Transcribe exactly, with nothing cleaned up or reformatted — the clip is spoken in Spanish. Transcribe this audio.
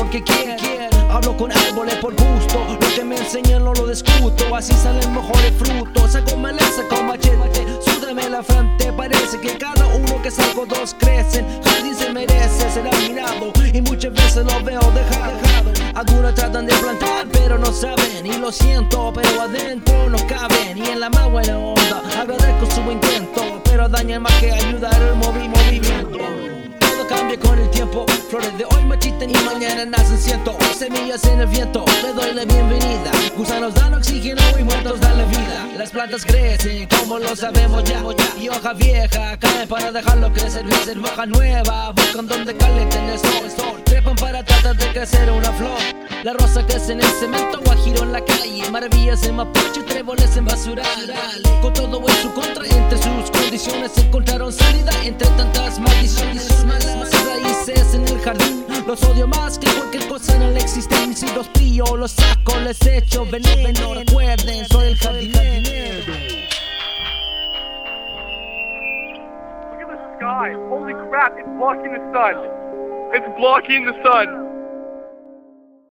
que quiero. Hablo con árboles por gusto, lo que me enseñan no lo discuto. Así salen mejores frutos, saco maleza con machete, súdame la frente. Parece que cada uno que saco dos crecen. Jardín se merece ser admirado y muchas veces lo veo dejado. Algunos tratan de plantar pero no saben, y lo siento, pero adentro no caben. Y en la más buena onda agradezco su intento, pero dañan más que ayudar el movi movimiento. Todo cambia con el tiempo, flores de hoy marchitan y mañana nacen cientos. Semillas en el viento, le doy la bienvenida. Gusanos dan oxígeno y muertos dan la vida. Las plantas crecen, como lo sabemos ya, y hoja vieja caen para dejarlo crecer. Crecer hoja nueva, buscan donde calienten el sol. Trepan para tratar de crecer una flor. La rosa crece en el cemento, guajiro en la calle. Maravillas en Mapocho, tréboles en basural. Con todo en su contra, entre sus condiciones encontraron salida entre tantas maldiciones. Malas raíces en el jardín, los odio más que cualquier cosa en la existencia. Si los pillo, los saco, les echo veneno. Recuerden, soy el jardinero. Look at the sky. Holy crap, it's blocking the sun. It's blocking the sun.